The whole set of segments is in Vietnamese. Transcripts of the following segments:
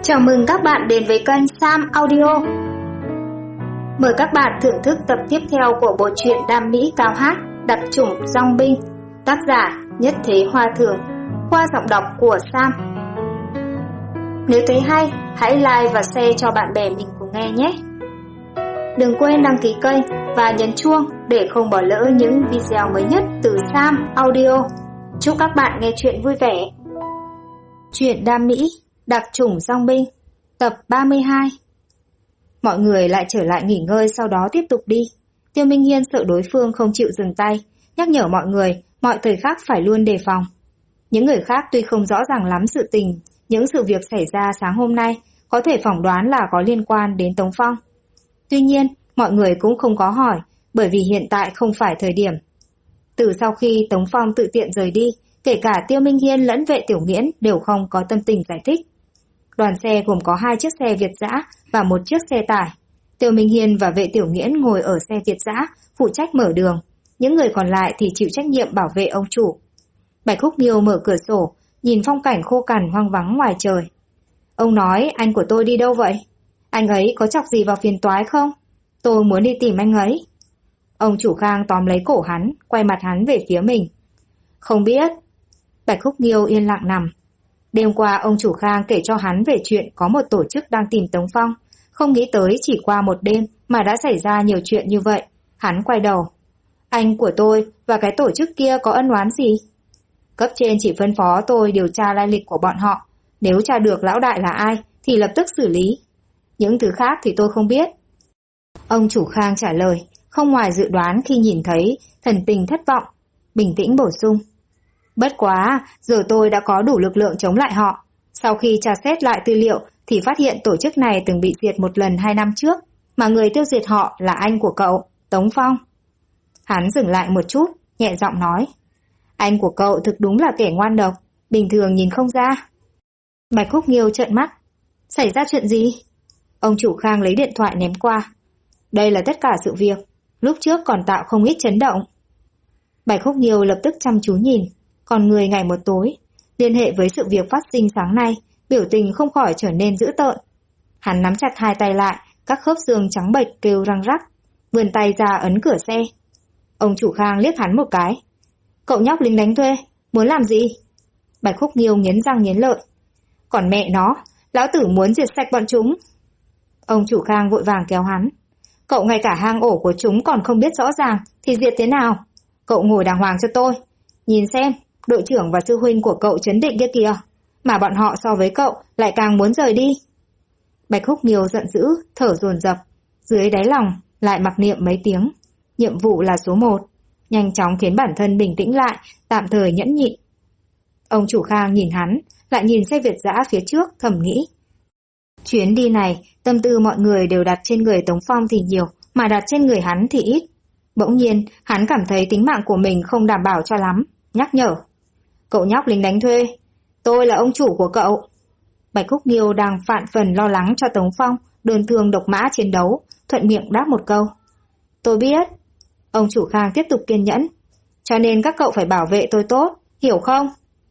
Chào mừng các bạn đến với kênh Sam Audio. Mời các bạn thưởng thức tập tiếp theo của bộ truyện Đam Mỹ Cao Hát Đặc Chủng Dong Binh, tác giả Nhất Thế Hoa Thường, qua giọng đọc của Sam. Nếu thấy hay, hãy like và share cho bạn bè mình cùng nghe nhé. Đừng quên đăng ký kênh và nhấn chuông để không bỏ lỡ những video mới nhất từ Sam Audio. Chúc các bạn nghe chuyện vui vẻ. Truyện Đam Mỹ Đặc Chủng Dong Binh, tập 32. Mọi người lại trở lại nghỉ ngơi, sau đó tiếp tục đi. Tiêu Minh Hiên sợ đối phương không chịu dừng tay, nhắc nhở mọi người mọi thời khắc phải luôn đề phòng. Những người khác tuy không rõ ràng lắm sự tình, những sự việc xảy ra sáng hôm nay có thể phỏng đoán là có liên quan đến Tống Phong. Tuy nhiên, mọi người cũng không có hỏi, bởi vì hiện tại không phải thời điểm. Từ sau khi Tống Phong tự tiện rời đi, kể cả Tiêu Minh Hiên lẫn Vệ Tiểu Nghiễn đều không có tâm tình giải thích. Đoàn xe gồm có 2 chiếc xe Việt dã và 1 chiếc xe tải. Tiêu Minh Hiên và Vệ Tiểu Nghiễn ngồi ở xe Việt dã, phụ trách mở đường. Những người còn lại thì chịu trách nhiệm bảo vệ ông chủ. Bạch Khúc Nghiêu mở cửa sổ, nhìn phong cảnh khô cằn hoang vắng ngoài trời. Ông nói, anh của tôi đi đâu vậy? Anh ấy có chọc gì vào phiền toái không? Tôi muốn đi tìm anh ấy. Ông chủ Khang tóm lấy cổ hắn, quay mặt hắn về phía mình. Không biết. Bạch Khúc Nghiêu yên lặng nằm. Đêm qua ông chủ Khang kể cho hắn về chuyện có một tổ chức đang tìm Tống Phong. Không nghĩ tới chỉ qua một đêm mà đã xảy ra nhiều chuyện như vậy. Hắn quay đầu. Anh của tôi và cái tổ chức kia có ân oán gì? Cấp trên chỉ phân phó tôi điều tra lai lịch của bọn họ. Nếu tra được lão đại là ai thì lập tức xử lý. Những thứ khác thì tôi không biết. Ông chủ Khang trả lời, không ngoài dự đoán khi nhìn thấy thần tình thất vọng. Bình tĩnh bổ sung. Bất quá, giờ tôi đã có đủ lực lượng chống lại họ. Sau khi tra xét lại tư liệu thì phát hiện tổ chức này từng bị diệt một lần 2 năm trước, mà người tiêu diệt họ là anh của cậu, Tống Phong. Hắn dừng lại một chút, nhẹ giọng nói. Anh của cậu thực đúng là kẻ ngoan độc, bình thường nhìn không ra. Bạch Khúc Nghiêu trợn mắt. Xảy ra chuyện gì? Ông chủ Khang lấy điện thoại ném qua. Đây là tất cả sự việc, lúc trước còn tạo không ít chấn động. Bạch Khúc Nghiêu lập tức chăm chú nhìn, còn người ngày một tối, liên hệ với sự việc phát sinh sáng nay, biểu tình không khỏi trở nên dữ tợn. Hắn nắm chặt 2 tay lại, các khớp xương trắng bệch kêu răng rắc, vươn tay ra ấn cửa xe. Ông chủ Khang liếc hắn một cái. Cậu nhóc lính đánh thuê, muốn làm gì? Bạch Khúc Nghiêu nghiến răng nghiến lợi. Còn mẹ nó, lão tử muốn diệt sạch bọn chúng. Ông chủ Khang vội vàng kéo hắn. Cậu ngay cả hang ổ của chúng còn không biết rõ ràng thì diệt thế nào? Cậu ngồi đàng hoàng cho tôi. Nhìn xem, đội trưởng và sư huynh của cậu chấn định kia kìa, mà bọn họ so với cậu lại càng muốn rời đi. Bạch Khúc Nghiêu giận dữ, thở dồn dập, dưới đáy lòng lại mặc niệm mấy tiếng. Nhiệm vụ là số 1, nhanh chóng khiến bản thân bình tĩnh lại, tạm thời nhẫn nhịn. Ông chủ Khang nhìn hắn, lại nhìn xe Việt dã phía trước, thầm nghĩ. Chuyến đi này, tâm tư mọi người đều đặt trên người Tống Phong thì nhiều, mà đặt trên người hắn thì ít. Bỗng nhiên, hắn cảm thấy tính mạng của mình không đảm bảo cho lắm, nhắc nhở. Cậu nhóc lính đánh thuê, tôi là ông chủ của cậu. Bạch Khúc Nghiêu đang vạn phần lo lắng cho Tống Phong đơn thương độc mã chiến đấu, thuận miệng đáp một câu. Tôi biết. Ông chủ Khang tiếp tục kiên nhẫn. Cho nên các cậu phải bảo vệ tôi tốt, hiểu không?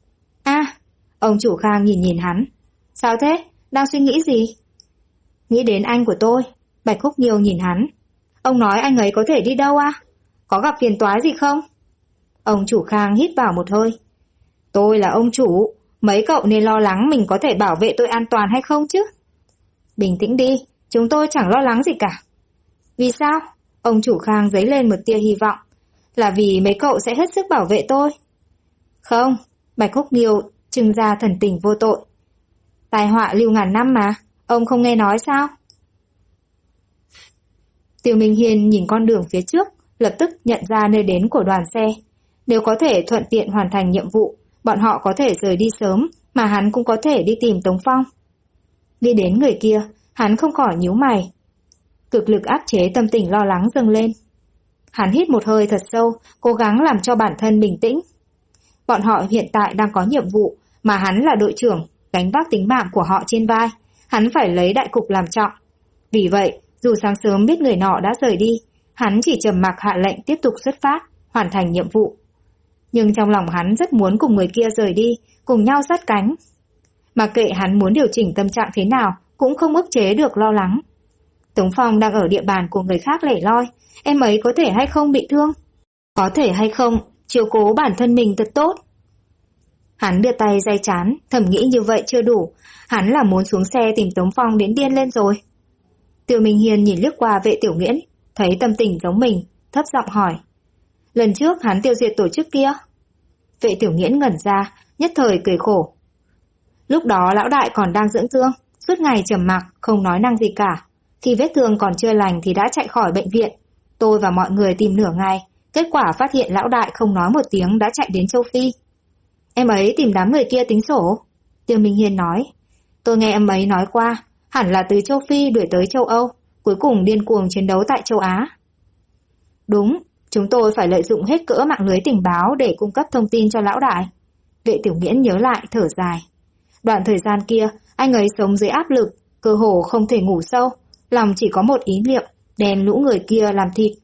Ông chủ Khang nhìn hắn. Sao thế? Đang suy nghĩ gì? Nghĩ đến anh của tôi. Bạch Khúc Nghiêu nhìn hắn. Ông nói anh ấy có thể đi đâu à? Có gặp phiền toái gì không? Ông chủ Khang hít vào một hơi. Tôi là ông chủ, mấy cậu nên lo lắng mình có thể bảo vệ tôi an toàn hay không chứ? Bình tĩnh đi, chúng tôi chẳng lo lắng gì cả. Vì sao? Ông chủ Khang dấy lên một tia hy vọng. Là vì mấy cậu sẽ hết sức bảo vệ tôi. Không, Bạch Khúc Nghiêu trưng ra thần tình vô tội. Tai họa lưu ngàn năm mà, ông không nghe nói sao? Tiêu Minh Hiên nhìn con đường phía trước, lập tức nhận ra nơi đến của đoàn xe. Nếu có thể thuận tiện hoàn thành nhiệm vụ, bọn họ có thể rời đi sớm, mà hắn cũng có thể đi tìm Tống Phong. Đi đến người kia, hắn không khỏi nhíu mày. Cực lực áp chế tâm tình lo lắng dâng lên. Hắn hít một hơi thật sâu, cố gắng làm cho bản thân bình tĩnh. Bọn họ hiện tại đang có nhiệm vụ, mà hắn là đội trưởng, gánh vác tính mạng của họ trên vai. Hắn phải lấy đại cục làm trọng. Vì vậy, dù sáng sớm biết người nọ đã rời đi, hắn chỉ trầm mặc hạ lệnh tiếp tục xuất phát, hoàn thành nhiệm vụ. Nhưng trong lòng hắn rất muốn cùng người kia rời đi, cùng nhau sát cánh. Mà kệ hắn muốn điều chỉnh tâm trạng thế nào cũng không ức chế được lo lắng. Tống Phong đang ở địa bàn của người khác lẻ loi, em ấy có thể hay không bị thương? Có thể hay không chiếu cố bản thân mình thật tốt? Hắn đưa tay day trán, thầm nghĩ như vậy chưa đủ, hắn là muốn xuống xe tìm Tống Phong đến điên lên rồi. Tiêu Minh Hiên nhìn lướt qua Vệ Tiểu Nghiễn, thấy tâm tình giống mình, thấp giọng hỏi. Lần trước hắn tiêu diệt tổ chức kia. Vệ Tiểu Nghiễn ngẩn ra, nhất thời cười khổ. Lúc đó lão đại còn đang dưỡng thương, suốt ngày trầm mặc, không nói năng gì cả. Khi vết thương còn chưa lành thì đã chạy khỏi bệnh viện. Tôi và mọi người tìm nửa ngày, kết quả phát hiện lão đại không nói một tiếng đã chạy đến châu Phi. Em ấy tìm đám người kia tính sổ. Tiêu Minh Hiên nói. Tôi nghe em ấy nói qua, hẳn là từ châu Phi đuổi tới châu Âu, cuối cùng điên cuồng chiến đấu tại châu Á. Đúng, chúng tôi phải lợi dụng hết cỡ mạng lưới tình báo để cung cấp thông tin cho lão đại. Vệ Tiểu Nghiễn nhớ lại thở dài. Đoạn thời gian kia, anh ấy sống dưới áp lực, cơ hồ không thể ngủ sâu, lòng chỉ có một ý niệm, đèn lũ người kia làm thịt.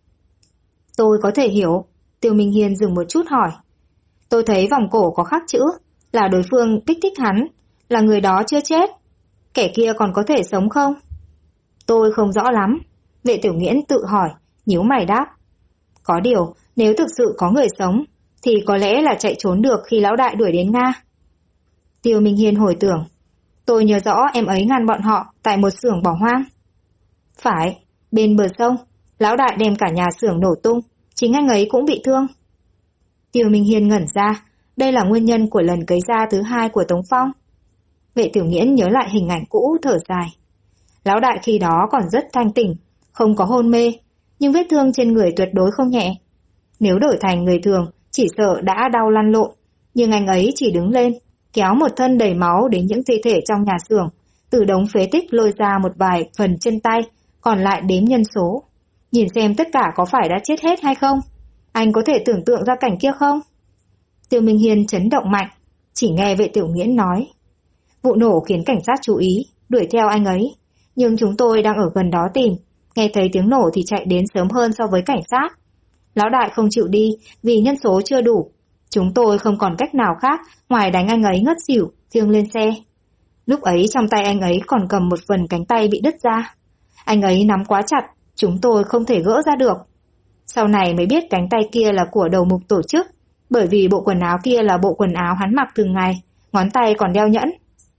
Tôi có thể hiểu. Tiêu Minh Hiên dừng một chút hỏi. Tôi thấy vòng cổ có khắc chữ, là đối phương kích thích hắn, là người đó chưa chết. Kẻ kia còn có thể sống không? Tôi không rõ lắm. Vệ Tiểu Nghiễn tự hỏi, nhíu mày đáp. Có điều, nếu thực sự có người sống, thì có lẽ là chạy trốn được khi lão đại đuổi đến Nga. Tiêu Minh Hiên hồi tưởng. Tôi nhớ rõ em ấy ngăn bọn họ tại một xưởng bỏ hoang. Phải, bên bờ sông, lão đại đem cả nhà xưởng nổ tung, chính anh ấy cũng bị thương. Tiêu Minh Hiên ngẩn ra, đây là nguyên nhân của lần cấy da thứ 2 của Tống Phong. Vệ Tiểu Nghiễn nhớ lại hình ảnh cũ thở dài. Lão đại khi đó còn rất thanh tỉnh, không có hôn mê, nhưng vết thương trên người tuyệt đối không nhẹ. Nếu đổi thành người thường, chỉ sợ đã đau lăn lộn, nhưng anh ấy chỉ đứng lên, kéo một thân đầy máu đến những thi thể trong nhà xưởng, từ đống phế tích lôi ra một vài phần chân tay, còn lại đếm nhân số. Nhìn xem tất cả có phải đã chết hết hay không? Anh có thể tưởng tượng ra cảnh kia không? Tiêu Minh Hiên chấn động mạnh, chỉ nghe Vệ Tiểu Nghiễn nói. Vụ nổ khiến cảnh sát chú ý, đuổi theo anh ấy. Nhưng chúng tôi đang ở gần đó tìm, nghe thấy tiếng nổ thì chạy đến sớm hơn so với cảnh sát. Lão đại không chịu đi vì nhân số chưa đủ. Chúng tôi không còn cách nào khác ngoài đánh anh ấy ngất xỉu, khiêng lên xe. Lúc ấy trong tay anh ấy còn cầm một phần cánh tay bị đứt ra. Anh ấy nắm quá chặt, chúng tôi không thể gỡ ra được. Sau này mới biết cánh tay kia là của đầu mục tổ chức, bởi vì bộ quần áo kia là bộ quần áo hắn mặc thường ngày, ngón tay còn đeo nhẫn.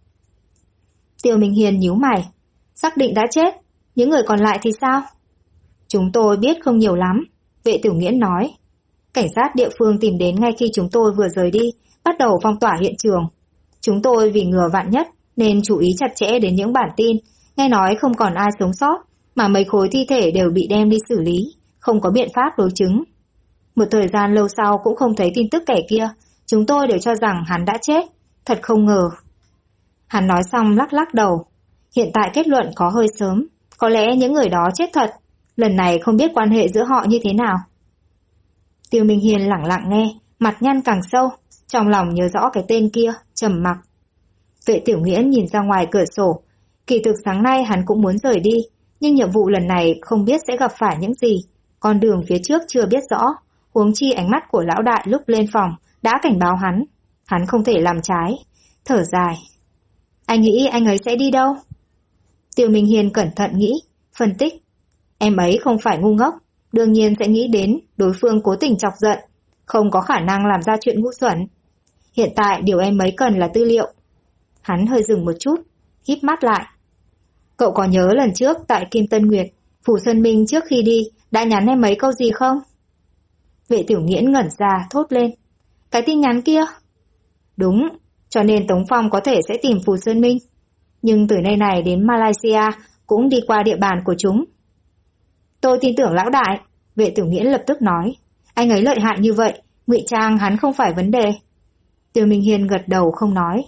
Tiêu Minh Hiên nhíu mày. Xác định đã chết, những người còn lại thì sao? Chúng tôi biết không nhiều lắm, Vệ Tiểu Nghiễn nói. Cảnh sát địa phương tìm đến ngay khi chúng tôi vừa rời đi, bắt đầu phong tỏa hiện trường. Chúng tôi vì ngừa vạn nhất nên chú ý chặt chẽ đến những bản tin, nghe nói không còn ai sống sót, mà mấy khối thi thể đều bị đem đi xử lý, không có biện pháp đối chứng. Một thời gian lâu sau cũng không thấy tin tức kẻ kia, chúng tôi đều cho rằng hắn đã chết, thật không ngờ. Hắn nói xong lắc lắc đầu. Hiện tại kết luận có hơi sớm, có lẽ những người đó chết thật, lần này không biết quan hệ giữa họ như thế nào. Tiêu Minh Hiên lẳng lặng nghe, mặt nhăn càng sâu, trong lòng nhớ rõ cái tên kia, trầm mặc. Vệ Tiểu Nghiễn nhìn ra ngoài cửa sổ, kỳ thực sáng nay hắn cũng muốn rời đi, nhưng nhiệm vụ lần này không biết sẽ gặp phải những gì, con đường phía trước chưa biết rõ, huống chi ánh mắt của lão đại lúc lên phòng đã cảnh báo hắn không thể làm trái, thở dài. Anh nghĩ anh ấy sẽ đi đâu? Tiêu Minh Hiên cẩn thận nghĩ, phân tích. Em ấy không phải ngu ngốc, đương nhiên sẽ nghĩ đến đối phương cố tình chọc giận, không có khả năng làm ra chuyện ngu xuẩn. Hiện tại điều em ấy cần là tư liệu. Hắn hơi dừng một chút, híp mắt lại. Cậu có nhớ lần trước tại Kim Tân Nguyệt, Phủ Xuân Minh trước khi đi đã nhắn em ấy câu gì không? Vệ Tiểu Nghiễn ngẩn ra thốt lên. Cái tin nhắn kia? Đúng, cho nên Tống Phong có thể sẽ tìm Phủ Xuân Minh. Nhưng từ nơi này đến Malaysia cũng đi qua địa bàn của chúng. Tôi tin tưởng lão đại, Vệ Tiểu Nghiễn lập tức nói. Anh ấy lợi hại như vậy, ngụy trang hắn không phải vấn đề. Tiêu Minh Hiên gật đầu không nói.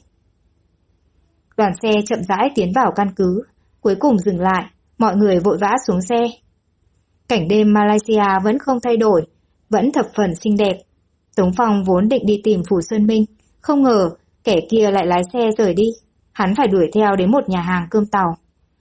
Đoàn xe chậm rãi tiến vào căn cứ, cuối cùng dừng lại, mọi người vội vã xuống xe. Cảnh đêm Malaysia vẫn không thay đổi, vẫn thập phần xinh đẹp. Tống Phong vốn định đi tìm Phủ Xuân Minh, không ngờ kẻ kia lại lái xe rời đi. Hắn phải đuổi theo đến một nhà hàng cơm tàu.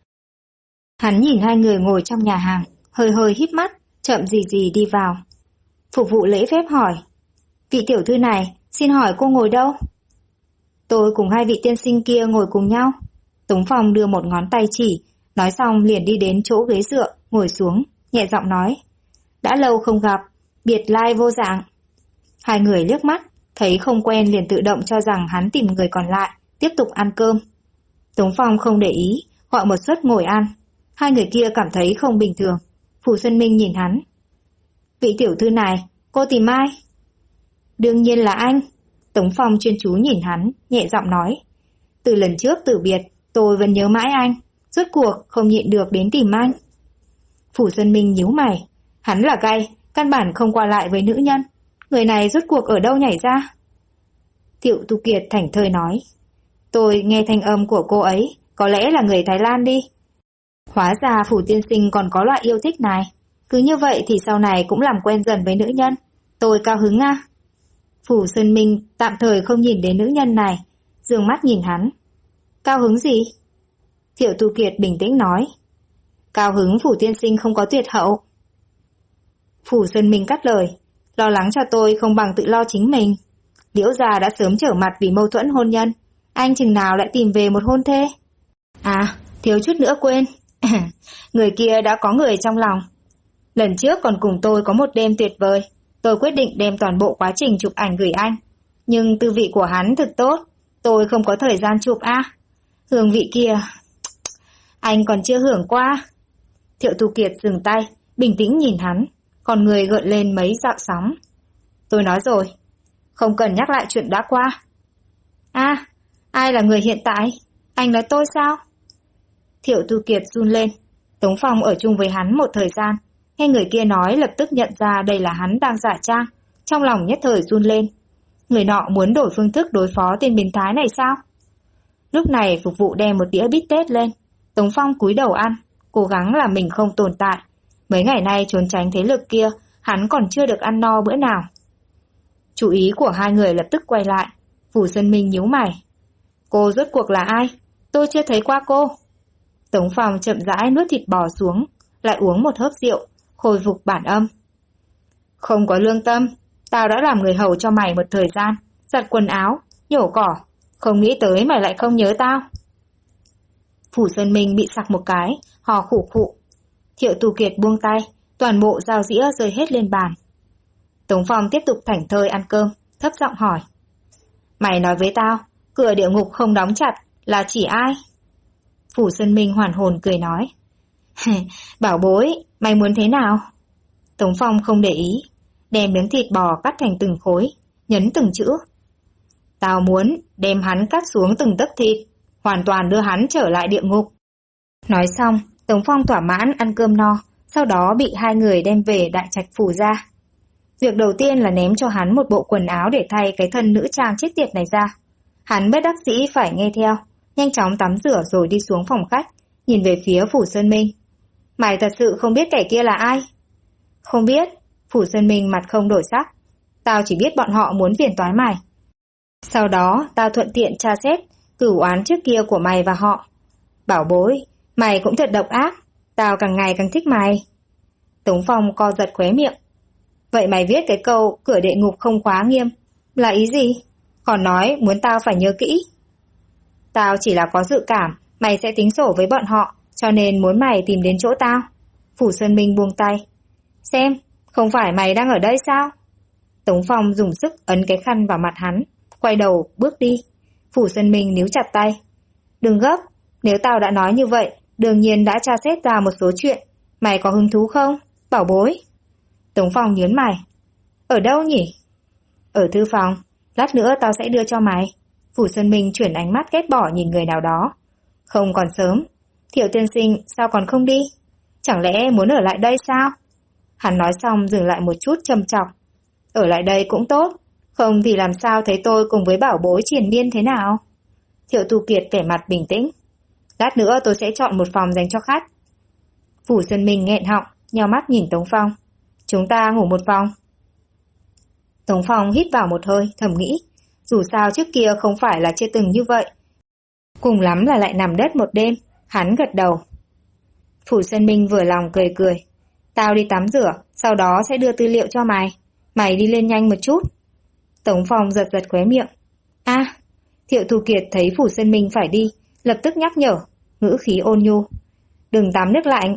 Hắn nhìn hai người ngồi trong nhà hàng, hơi hơi híp mắt, chậm gì gì đi vào. Phục vụ lễ phép hỏi. Vị tiểu thư này, xin hỏi cô ngồi đâu? tôi cùng hai vị tiên sinh kia ngồi cùng nhau. Tống Phong đưa một ngón tay chỉ, nói xong liền đi đến chỗ ghế dựa, ngồi xuống, nhẹ giọng nói. Đã lâu không gặp, biệt lai vô dạng. Hai người liếc mắt, thấy không quen liền tự động cho rằng hắn tìm người còn lại, tiếp tục ăn cơm. Tống Phong không để ý, gọi một suất ngồi ăn. Hai người kia cảm thấy không bình thường. Phủ Xuân Minh nhìn hắn. Vị tiểu thư này, cô tìm ai? Đương nhiên là anh. Tống Phong chuyên chú nhìn hắn, nhẹ giọng nói. Từ lần trước từ biệt, tôi vẫn nhớ mãi anh. Rốt cuộc không nhịn được đến tìm anh. Phủ Xuân Minh nhíu mày. Hắn là gay, căn bản không qua lại với nữ nhân. Người này rốt cuộc ở đâu nhảy ra? Thiệu Tu Kiệt thảnh thơi nói. Tôi nghe thanh âm của cô ấy, có lẽ là người Thái Lan đi. Hóa ra Phủ tiên sinh còn có loại yêu thích này. Cứ như vậy thì sau này cũng làm quen dần với nữ nhân. Tôi cao hứng à? Phủ Xuân Minh tạm thời không nhìn đến nữ nhân này, dương mắt nhìn hắn. Cao hứng gì? Thiệu Tu Kiệt bình tĩnh nói. Cao hứng Phủ tiên sinh không có tuyệt hậu. Phủ Xuân Minh cắt lời. Lo lắng cho tôi không bằng tự lo chính mình. Liễu gia đã sớm trở mặt vì mâu thuẫn hôn nhân. Anh chừng nào lại tìm về một hôn thê? À, thiếu chút nữa quên. Người kia đã có người trong lòng. Lần trước còn cùng tôi có một đêm tuyệt vời. Tôi quyết định đem toàn bộ quá trình chụp ảnh gửi anh. Nhưng tư vị của hắn thực tốt. Tôi không có thời gian chụp hương vị kia anh còn chưa hưởng qua. Thiệu Tu Kiệt dừng tay, bình tĩnh nhìn hắn, còn người gợn lên mấy dạo sóng. Tôi nói rồi, không cần nhắc lại chuyện đã qua. Ai là người hiện tại? Anh nói tôi sao? Thiệu Tu Kiệt run lên. Tống Phong ở chung với hắn một thời gian, nghe người kia nói lập tức nhận ra đây là hắn đang giả trang, trong lòng nhất thời run lên. Người nọ muốn đổi phương thức đối phó tên biến thái này sao? Lúc này phục vụ đem một đĩa bít tết lên. Tống Phong cúi đầu ăn, cố gắng làm mình không tồn tại. Mấy ngày nay trốn tránh thế lực kia, hắn còn chưa được ăn no bữa nào. Chú ý của hai người lập tức quay lại. Phủ Xuân Minh nhíu mày. Cô rốt cuộc là ai? Tôi chưa thấy qua cô. Tống Phong chậm rãi nuốt thịt bò xuống, lại uống một hớp rượu, khôi phục bản âm. Không có lương tâm, tao đã làm người hầu cho mày một thời gian, giặt quần áo, nhổ cỏ, không nghĩ tới mày lại không nhớ tao. Phủ Xuân Minh bị sặc một cái, hò khủ khụ. Thiệu Tu Kiệt buông tay, toàn bộ dao dĩa rơi hết lên bàn. Tống Phong tiếp tục thảnh thơi ăn cơm, thấp giọng hỏi. Mày nói với tao, cửa địa ngục không đóng chặt là chỉ ai? Phủ Xuân Minh hoàn hồn cười nói. Bảo bối, mày muốn thế nào? Tống Phong không để ý, đem miếng thịt bò cắt thành từng khối, nhấn từng chữ. Tao muốn đem hắn cắt xuống từng tấc thịt, hoàn toàn đưa hắn trở lại địa ngục. Nói xong, Tống Phong thỏa mãn ăn cơm no, sau đó bị hai người đem về đại trạch phủ ra. Việc đầu tiên là ném cho hắn một bộ quần áo để thay cái thân nữ trang chết tiệt này ra. Hắn bất đắc dĩ phải nghe theo, nhanh chóng tắm rửa rồi đi xuống phòng khách, nhìn về phía Phủ Xuân Minh. Mày thật sự không biết kẻ kia là ai? Không biết. Phủ Xuân Minh mặt không đổi sắc. Tao chỉ biết bọn họ muốn phiền toái mày. Sau đó tao thuận tiện tra xét cửu oán trước kia của mày và họ. Bảo bối, mày cũng thật độc ác. Tao càng ngày càng thích mày. Tống Phong co giật khóe miệng. Vậy mày viết cái câu cửa địa ngục không khóa nghiêm là ý gì? Còn nói muốn tao phải nhớ kỹ. Tao chỉ là có dự cảm mày sẽ tính sổ với bọn họ, cho nên muốn mày tìm đến chỗ tao. Phủ Xuân Minh buông tay. Xem, không phải mày đang ở đây sao? Tống Phong dùng sức ấn cái khăn vào mặt hắn, quay đầu bước đi. Phủ Xuân Minh níu chặt tay. Đừng gấp, nếu tao đã nói như vậy, đương nhiên đã tra xét ra một số chuyện. Mày có hứng thú không, bảo bối? Tống Phong nhớn mày. Ở đâu nhỉ? Ở thư phòng, lát nữa tao sẽ đưa cho mày. Phủ Xuân Minh chuyển ánh mắt ghét bỏ nhìn người nào đó. Không còn sớm. Thiệu tiên sinh sao còn không đi? Chẳng lẽ muốn ở lại đây sao? Hắn nói xong dừng lại một chút châm chọc. Ở lại đây cũng tốt, không thì làm sao thấy tôi cùng với bảo bối triền miên thế nào? Thiệu Tu Kiệt vẻ mặt bình tĩnh. Lát nữa tôi sẽ chọn một phòng dành cho khách. Phủ Xuân Minh nghẹn họng, nheo mắt nhìn Tống Phong. Chúng ta ngủ một phòng. Tống Phong hít vào một hơi, thầm nghĩ. Dù sao trước kia không phải là chưa từng như vậy. Cùng lắm là lại nằm đất một đêm. Hắn gật đầu. Phủ Xuân Minh vừa lòng cười cười. Tao đi tắm rửa, sau đó sẽ đưa tư liệu cho mày. Mày đi lên nhanh một chút. Tống Phong giật giật khóe miệng. Thiệu Thu Kiệt thấy Phủ Xuân Minh phải đi, lập tức nhắc nhở, ngữ khí ôn nhu. Đừng tắm nước lạnh.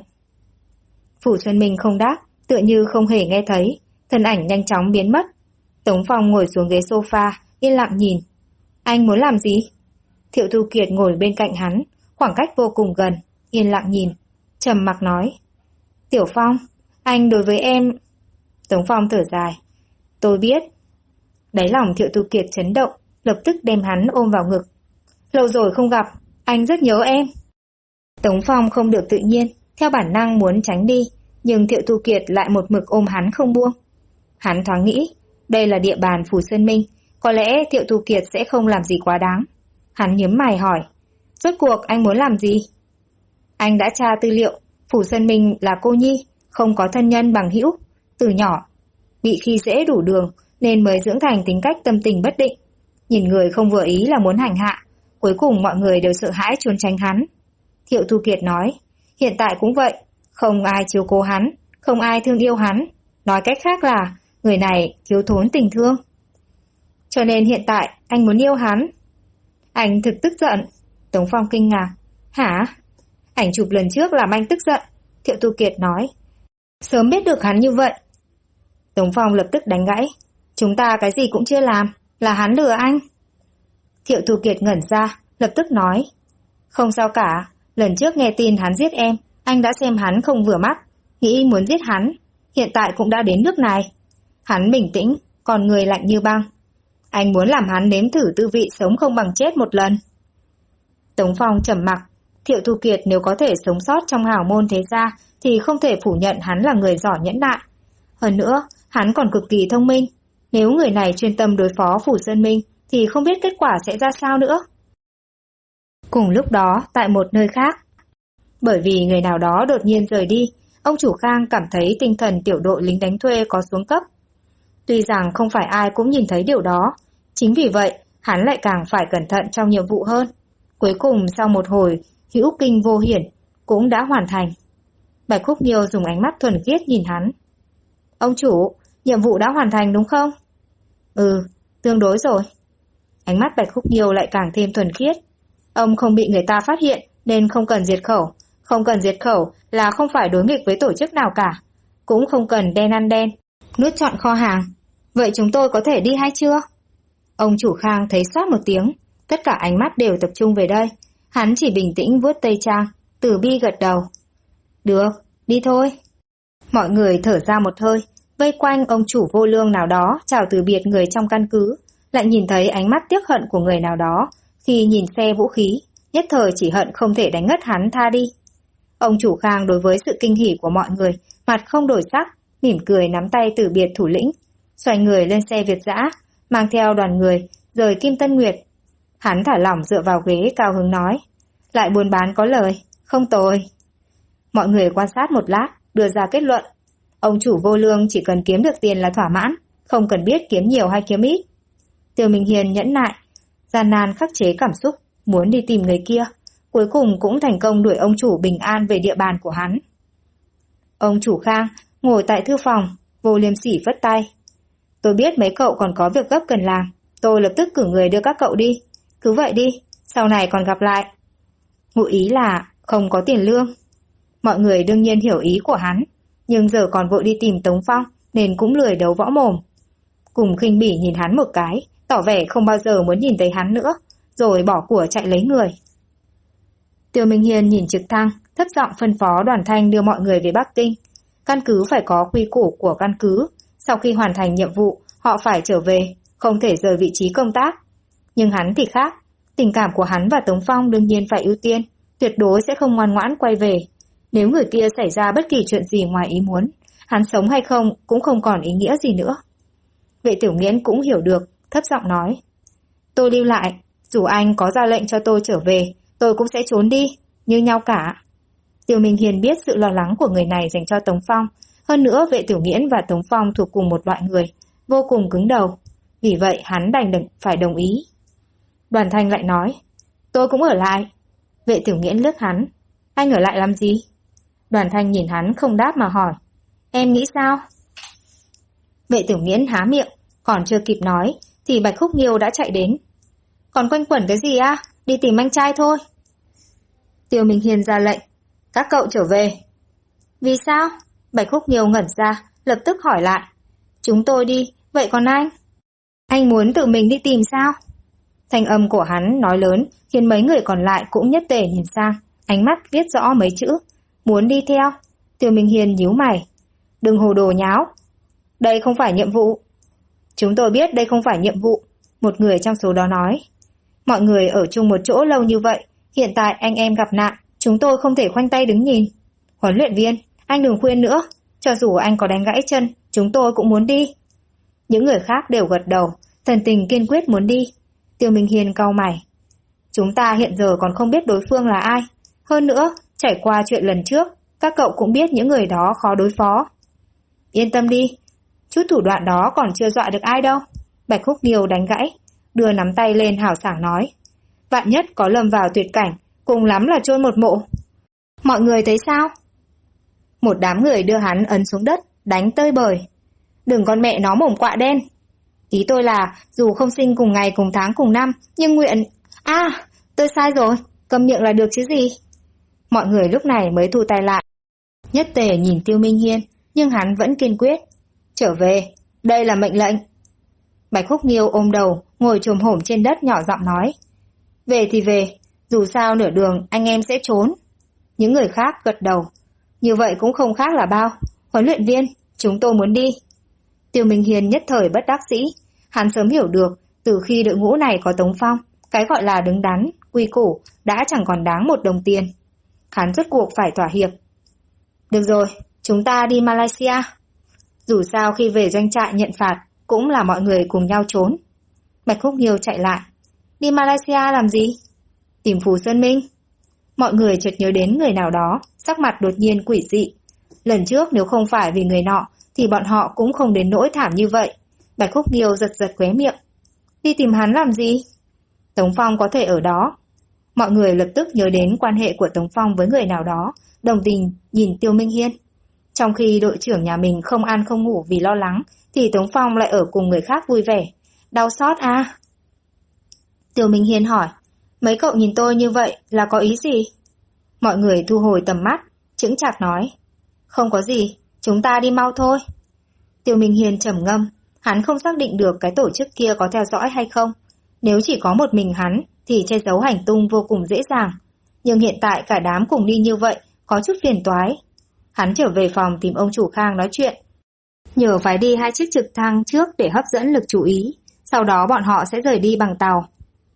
Phủ Xuân Minh không đáp, tựa như không hề nghe thấy, thân ảnh nhanh chóng biến mất. Tống Phong ngồi xuống ghế sofa, yên lặng nhìn. Anh muốn làm gì? Thiệu Thu Kiệt ngồi bên cạnh hắn, khoảng cách vô cùng gần, yên lặng nhìn, trầm mặc nói. Tiểu Phong, anh đối với em... Tống Phong thở dài. Tôi biết. Đáy lòng Thiệu Thu Kiệt chấn động, lập tức đem hắn ôm vào ngực. Lâu rồi không gặp, anh rất nhớ em. Tống Phong không được tự nhiên, theo bản năng muốn tránh đi, nhưng Thiệu Thu Kiệt lại một mực ôm hắn không buông. Hắn thoáng nghĩ, đây là địa bàn Phủ Xuân Minh, có lẽ Thiệu Thu Kiệt sẽ không làm gì quá đáng. Hắn nhướng mày hỏi, rốt cuộc anh muốn làm gì? Anh đã tra tư liệu, Phủ Xuân Minh là cô nhi, không có thân nhân bằng hữu, từ nhỏ bị khi dễ đủ đường nên mới dưỡng thành tính cách tâm tình bất định. Nhìn người không vừa ý là muốn hành hạ, cuối cùng mọi người đều sợ hãi trốn tránh hắn. Thiệu Thu Kiệt nói, hiện tại cũng vậy, không ai chiếu cố hắn, không ai thương yêu hắn. Nói cách khác là, người này thiếu thốn tình thương. Cho nên hiện tại, anh muốn yêu hắn. Anh thực tức giận. Tống Phong kinh ngạc. Hả? Ảnh chụp lần trước làm anh tức giận. Thiệu Thu Kiệt nói. Sớm biết được hắn như vậy. Tống Phong lập tức đánh gãy. Chúng ta cái gì cũng chưa làm, là hắn lừa anh. Thiệu Thu Kiệt ngẩn ra, lập tức nói. Không sao cả, lần trước nghe tin hắn giết em, anh đã xem hắn không vừa mắt, nghĩ muốn giết hắn. Hiện tại cũng đã đến nước này. Hắn bình tĩnh, còn người lạnh như băng. Anh muốn làm hắn nếm thử tư vị sống không bằng chết một lần. Tống Phong trầm mặc. Thiệu Thu Kiệt nếu có thể sống sót trong hào môn thế gia thì không thể phủ nhận hắn là người giỏi nhẫn nại. Hơn nữa, hắn còn cực kỳ thông minh. Nếu người này chuyên tâm đối phó Phủ Xuân Minh thì không biết kết quả sẽ ra sao nữa. Cùng lúc đó, tại một nơi khác, bởi vì người nào đó đột nhiên rời đi, ông chủ Khang cảm thấy tinh thần tiểu đội lính đánh thuê có xuống cấp. Tuy rằng không phải ai cũng nhìn thấy điều đó, chính vì vậy hắn lại càng phải cẩn thận trong nhiệm vụ hơn. Cuối cùng sau một hồi hữu kinh vô hiển cũng đã hoàn thành. Bạch Khúc Nhiêu dùng ánh mắt thuần khiết nhìn hắn. Ông chủ, nhiệm vụ đã hoàn thành đúng không? Ừ, tương đối rồi. Ánh mắt Bạch Khúc Nhiêu lại càng thêm thuần khiết. Ông không bị người ta phát hiện nên không cần diệt khẩu. Không cần diệt khẩu là không phải đối nghịch với tổ chức nào cả. Cũng không cần đen ăn đen, nuốt trọn kho hàng. Vậy chúng tôi có thể đi hay chưa? Ông chủ Khang thấy xót một tiếng. Tất cả ánh mắt đều tập trung về đây. Hắn chỉ bình tĩnh vuốt tây trang, từ bi gật đầu. Được, đi thôi. Mọi người thở ra một hơi, vây quanh ông chủ vô lương nào đó chào từ biệt người trong căn cứ, lại nhìn thấy ánh mắt tiếc hận của người nào đó khi nhìn xe vũ khí, nhất thời chỉ hận không thể đánh ngất hắn tha đi. Ông chủ Khang đối với sự kinh hỉ của mọi người, mặt không đổi sắc, mỉm cười nắm tay từ biệt thủ lĩnh, xoay người lên xe Việt dã, mang theo đoàn người rời Kim Tân Nguyệt. Hắn thả lỏng dựa vào ghế cao hứng nói, lại buôn bán có lời, không tồi. Mọi người quan sát một lát, đưa ra kết luận, ông chủ vô lương chỉ cần kiếm được tiền là thỏa mãn, không cần biết kiếm nhiều hay kiếm ít. Tiêu Minh Hiền nhẫn nại, gian nan khắc chế cảm xúc, muốn đi tìm người kia, cuối cùng cũng thành công đuổi ông chủ bình an về địa bàn của hắn. Ông chủ Khang ngồi tại thư phòng, Vô Liêm Sỉ vất tay. Tôi biết mấy cậu còn có việc gấp cần làm, tôi lập tức cử người đưa các cậu đi. Cứ vậy đi, sau này còn gặp lại. Ngụ ý là không có tiền lương. Mọi người đương nhiên hiểu ý của hắn, nhưng giờ còn vội đi tìm Tống Phong nên cũng lười đấu võ mồm. Cùng khinh bỉ nhìn hắn một cái, tỏ vẻ không bao giờ muốn nhìn thấy hắn nữa, rồi bỏ của chạy lấy người. Tiêu Minh Hiền nhìn trực thăng, thấp giọng phân phó Đoàn Thanh đưa mọi người về Bắc Kinh. Căn cứ phải có quy củ của căn cứ, sau khi hoàn thành nhiệm vụ, họ phải trở về, không thể rời vị trí công tác. Nhưng hắn thì khác, tình cảm của hắn và Tống Phong đương nhiên phải ưu tiên, tuyệt đối sẽ không ngoan ngoãn quay về. Nếu người kia xảy ra bất kỳ chuyện gì ngoài ý muốn, hắn sống hay không cũng không còn ý nghĩa gì nữa. Vệ Tiểu Nghiễn cũng hiểu được, thấp giọng nói. Tôi lưu lại, dù anh có ra lệnh cho tôi trở về, tôi cũng sẽ trốn đi, như nhau cả. Tiêu Minh Hiền biết sự lo lắng của người này dành cho Tống Phong, hơn nữa Vệ Tiểu Nghiễn và Tống Phong thuộc cùng một loại người, vô cùng cứng đầu, vì vậy hắn phải đồng ý. Đoàn Thanh lại nói, tôi cũng ở lại. Vệ Tiểu Nghiễn liếc hắn, anh ở lại làm gì? Đoàn Thanh nhìn hắn không đáp mà hỏi, em nghĩ sao? Vệ Tiểu Nghiễn há miệng, còn chưa kịp nói thì Bạch Khúc Nhiêu đã chạy đến. Còn quanh quẩn cái gì á? Đi tìm anh trai thôi. Tiêu Minh Hiên ra lệnh. Các cậu trở về. Vì sao? Bạch Khúc Nghiêu ngẩn ra, lập tức hỏi lại. Chúng tôi đi, vậy còn anh? Anh muốn tự mình đi tìm sao? Thanh âm của hắn nói lớn khiến mấy người còn lại cũng nhất tề nhìn sang, ánh mắt viết rõ mấy chữ. Muốn đi theo. Tiêu Minh Hiên nhíu mày. Đừng hồ đồ nháo. Đây không phải nhiệm vụ. Chúng tôi biết đây không phải nhiệm vụ. Một người trong số đó nói. Mọi người ở chung một chỗ lâu như vậy, hiện tại anh em gặp nạn, chúng tôi không thể khoanh tay đứng nhìn. Huấn luyện viên, anh đừng khuyên nữa. Cho dù anh có đánh gãy chân, chúng tôi cũng muốn đi. Những người khác đều gật đầu, thần tình kiên quyết muốn đi. Tiêu Minh Hiên cau mày. Chúng ta hiện giờ còn không biết đối phương là ai. Hơn nữa, trải qua chuyện lần trước, các cậu cũng biết những người đó khó đối phó. Yên tâm đi, chút thủ đoạn đó còn chưa dọa được ai đâu. Bạch Khúc Nghiêu đánh gãy, đưa nắm tay lên hào sảng nói. Vạn nhất có lâm vào tuyệt cảnh, cùng lắm là chôn một mộ. Mọi người thấy sao? Một đám người đưa hắn ấn xuống đất, đánh tơi bời. Đừng con mẹ nó mồm quạ đen. Ý tôi là, dù không sinh cùng ngày cùng tháng cùng năm, nhưng nguyện... tôi sai rồi, câm miệng là được chứ gì. Mọi người lúc này mới thu tay lại. Nhất tề nhìn Tiêu Minh Hiên, nhưng hắn vẫn kiên quyết. Trở về, đây là mệnh lệnh. Bạch Khúc Nghiêu ôm đầu, ngồi chồm hổm trên đất nhỏ giọng nói. Về thì về, dù sao nửa đường anh em sẽ trốn. Những người khác gật đầu. Như vậy cũng không khác là bao. Huấn luyện viên, chúng tôi muốn đi. Tiêu Minh Hiên nhất thời bất đắc dĩ. Hắn sớm hiểu được, từ khi đội ngũ này có Tống Phong, cái gọi là đứng đắn, quy củ đã chẳng còn đáng một đồng tiền. Hắn rốt cuộc phải thỏa hiệp. Được rồi, chúng ta đi Malaysia. Dù sao khi về doanh trại nhận phạt, cũng là mọi người cùng nhau trốn. Bạch Khúc Nghiêu chạy lại. Đi Malaysia làm gì? Tìm Phù Sơn Minh. Mọi người chợt nhớ đến người nào đó, sắc mặt đột nhiên quỷ dị. Lần trước nếu không phải vì người nọ, thì bọn họ cũng không đến nỗi thảm như vậy. Bạch Khúc Nghiêu giật giật khóe miệng. Đi tìm hắn làm gì? Tống Phong có thể ở đó. Mọi người lập tức nhớ đến quan hệ của Tống Phong với người nào đó, đồng tình nhìn Tiêu Minh Hiên. Trong khi đội trưởng nhà mình không ăn không ngủ vì lo lắng, thì Tống Phong lại ở cùng người khác vui vẻ. Đau xót à? Tiêu Minh Hiên hỏi. Mấy cậu nhìn tôi như vậy là có ý gì? Mọi người thu hồi tầm mắt, chững chạc nói. Không có gì, chúng ta đi mau thôi. Tiêu Minh Hiên trầm ngâm. Hắn không xác định được cái tổ chức kia có theo dõi hay không. Nếu chỉ có một mình hắn, thì che giấu hành tung vô cùng dễ dàng. Nhưng hiện tại cả đám cùng đi như vậy, có chút phiền toái. Hắn trở về phòng tìm ông chủ Khang nói chuyện. Nhờ phải đi 2 chiếc trực thăng trước để hấp dẫn lực chú ý. Sau đó bọn họ sẽ rời đi bằng tàu.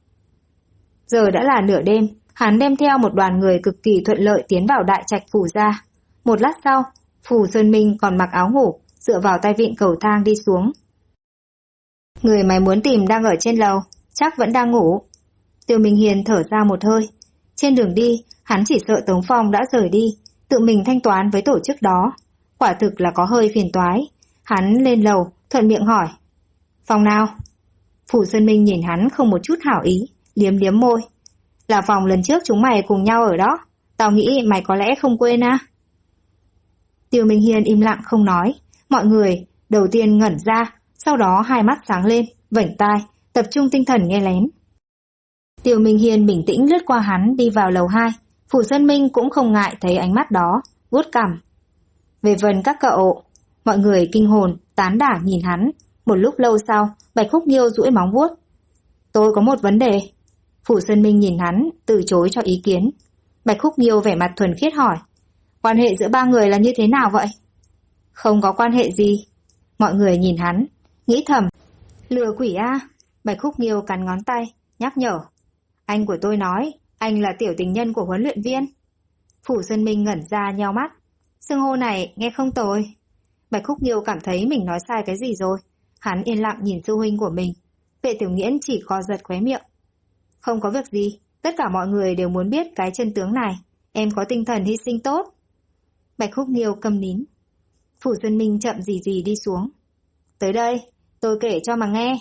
Giờ đã là nửa đêm, hắn đem theo một đoàn người cực kỳ thuận lợi tiến vào đại trạch Phù gia. Một lát sau, Phù Sơn Minh còn mặc áo ngủ, dựa vào tay vịn cầu thang đi xuống. Người mày muốn tìm đang ở trên lầu, chắc vẫn đang ngủ. Tiêu Minh Hiên thở ra một hơi. Trên đường đi, hắn chỉ sợ Tống Phong đã rời đi, tự mình thanh toán với tổ chức đó. Quả thực là có hơi phiền toái. Hắn lên lầu, thuận miệng hỏi. Phòng nào? Phù Sơn Minh nhìn hắn không một chút hảo ý, liếm liếm môi. Là phòng lần trước chúng mày cùng nhau ở đó. Tao nghĩ mày có lẽ không quên à? Tiêu Minh Hiên im lặng không nói. Mọi người đầu tiên ngẩn ra, sau đó hai mắt sáng lên, vểnh tai, tập trung tinh thần nghe lén. Tiêu Minh Hiên bình tĩnh lướt qua hắn đi vào lầu 2. Phù Sơn Minh cũng không ngại thấy ánh mắt đó, vuốt cằm. Về phần các cậu, mọi người kinh hồn, tán đả nhìn hắn. Một lúc lâu sau, Bạch Khúc Nghiêu duỗi móng vuốt. Tôi có một vấn đề. Phù Sơn Minh nhìn hắn, từ chối cho ý kiến. Bạch Khúc Nghiêu vẻ mặt thuần khiết hỏi. Quan hệ giữa ba người là như thế nào vậy? Không có quan hệ gì. Mọi người nhìn hắn, nghĩ thầm. Lừa quỷ a. Bạch Khúc Nghiêu cắn ngón tay, nhắc nhở. Anh của tôi nói, anh là tiểu tình nhân của huấn luyện viên. Phù Sơn Minh ngẩn ra nheo mắt. Xưng hô này nghe không tồi. Bạch Khúc Nghiêu cảm thấy mình nói sai cái gì rồi. Hắn yên lặng nhìn sư huynh của mình. Vệ Tiểu Nghiễn chỉ co giật khóe miệng. Không có việc gì, tất cả mọi người đều muốn biết cái chân tướng này. Em có tinh thần hy sinh tốt. Bạch Khúc Nghiêu câm nín. Phù Sơn Minh chậm gì gì đi xuống. Tới đây, tôi kể cho mà nghe.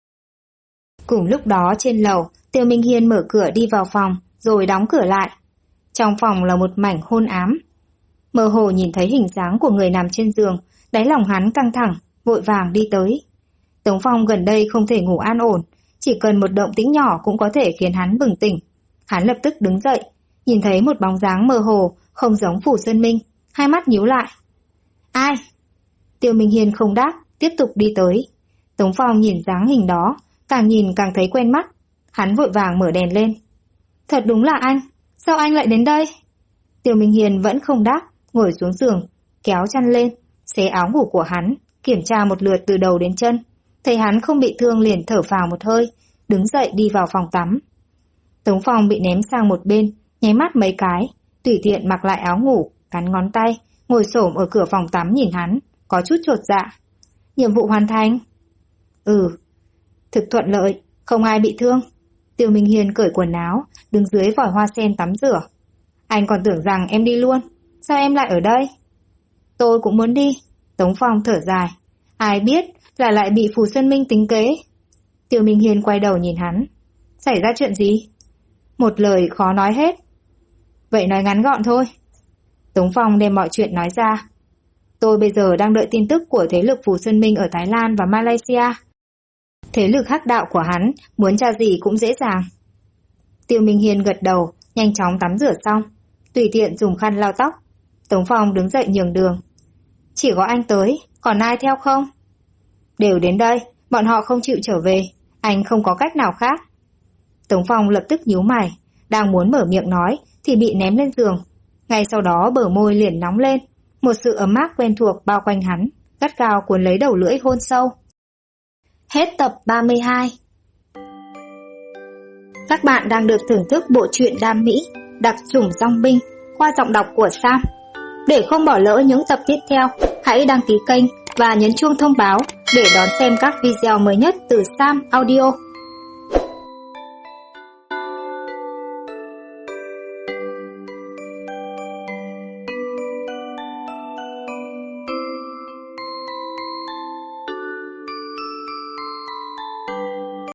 Cùng lúc đó trên lầu, Tiêu Minh Hiên mở cửa đi vào phòng, rồi đóng cửa lại. Trong phòng là một mảnh hôn ám. Mơ hồ nhìn thấy hình dáng của người nằm trên giường, đáy lòng hắn căng thẳng, vội vàng đi tới. Tống Phong gần đây không thể ngủ an ổn, chỉ cần một động tĩnh nhỏ cũng có thể khiến hắn bừng tỉnh. Hắn lập tức đứng dậy, nhìn thấy một bóng dáng mơ hồ, không giống Phủ Sơn Minh, hai mắt nhíu lại. Ai? Tiêu Minh Hiên không đáp, tiếp tục đi tới. Tống Phong nhìn dáng hình đó, càng nhìn càng thấy quen mắt. Hắn vội vàng mở đèn lên. Thật đúng là anh, sao anh lại đến đây? Tiêu Minh Hiên vẫn không đáp, ngồi xuống giường, kéo chăn lên, xé áo ngủ của hắn, kiểm tra một lượt từ đầu đến chân. Thấy hắn không bị thương liền thở phào một hơi, đứng dậy đi vào phòng tắm. Tống Phong bị ném sang một bên, nháy mắt mấy cái, tùy tiện mặc lại áo ngủ, cắn ngón tay, ngồi xổm ở cửa phòng tắm nhìn hắn, có chút chột dạ. Nhiệm vụ hoàn thành. Thực thuận lợi, không ai bị thương. Tiêu Minh Hiên cởi quần áo, đứng dưới vòi hoa sen tắm rửa. Anh còn tưởng rằng em đi luôn, sao em lại ở đây? Tôi cũng muốn đi. Tống Phong thở dài. Ai biết là lại bị Phù Sơn Minh tính kế. Tiêu Minh Hiên quay đầu nhìn hắn. Xảy ra chuyện gì? Một lời khó nói hết. Vậy nói ngắn gọn thôi. Tống Phong đem mọi chuyện nói ra. Tôi bây giờ đang đợi tin tức của thế lực Phù Sơn Minh ở Thái Lan và Malaysia. Thế lực hắc đạo của hắn muốn tra gì cũng dễ dàng. Tiêu Minh Hiên gật đầu, nhanh chóng tắm rửa xong, tùy tiện dùng khăn lau tóc. Tống Phong đứng dậy nhường đường. Chỉ có anh tới, còn ai theo không? Đều đến đây, bọn họ không chịu trở về, anh không có cách nào khác. Tống Phong lập tức nhíu mày, đang muốn mở miệng nói thì bị ném lên giường. Ngay sau đó bờ môi liền nóng lên, một sự ấm áp quen thuộc bao quanh hắn, gắt gao cuốn lấy đầu lưỡi hôn sâu. Hết tập 32. Các bạn đang được thưởng thức bộ truyện Đam Mỹ, đặc chủng dong binh qua giọng đọc của Sam. Để không bỏ lỡ những tập tiếp theo, hãy đăng ký kênh và nhấn chuông thông báo để đón xem các video mới nhất từ Sam Audio.